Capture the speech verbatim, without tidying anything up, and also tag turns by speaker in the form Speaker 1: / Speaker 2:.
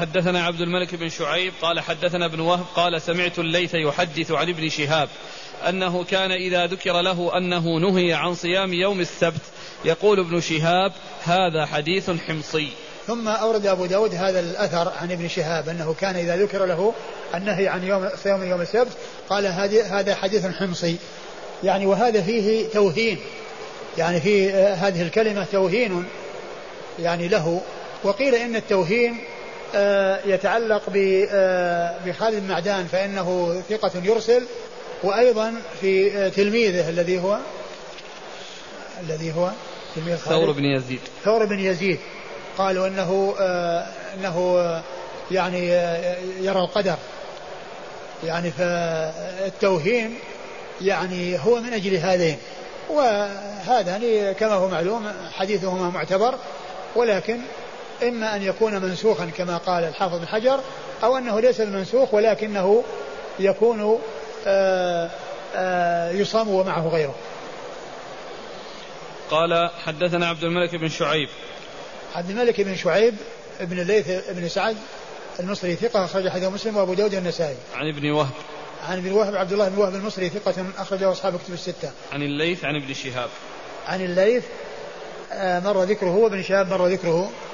Speaker 1: حدثنا عبد الملك بن شعيب قال حدثنا ابن وهب قال سمعت الليث يحدث عن ابن شهاب أنه كان إذا ذكر له أنه نهي عن صيام يوم السبت يقول ابن شهاب هذا حديث حمصي.
Speaker 2: ثم أورد أبو داود هذا الأثر عن ابن شهاب أنه كان إذا ذكر له النهي عن يوم صيام يوم السبت قال هذا حديث حمصي، يعني وهذا فيه توهين، يعني في هذه الكلمة توهين يعني له. وقيل إن التوهين يتعلق بخالد بن معدان فإنه ثقة يرسل، وأيضا في تلميذه الذي هو الذي هو تلميذ
Speaker 1: ثور بن يزيد
Speaker 2: ثور بن يزيد قالوا أنه أنه يعني يرى القدر، يعني فالتوهين يعني هو من أجل هذين، وهذا كما هو معلوم حديثهما معتبر، ولكن إما أن يكون منسوخا كما قال الحافظ بن حجر أو أنه ليس المنسوخ ولكنه يكون آآ آآ يصام ومعه غيره.
Speaker 1: قال حدثنا عبد الملك بن شعيب.
Speaker 2: عبد الملك بن شعيب ابن الليث ابن سعد المصري ثقة أخرج حديث مسلم وأبو داود والنسائي.
Speaker 1: عن ابن وهب.
Speaker 2: عن ابن وهب عبد الله بن وهب المصري ثقة أخرجه أصحاب كتب الستة.
Speaker 1: عن الليث عن ابن شهاب.
Speaker 2: عن الليث مر ذكره وابن شهاب مر ذكره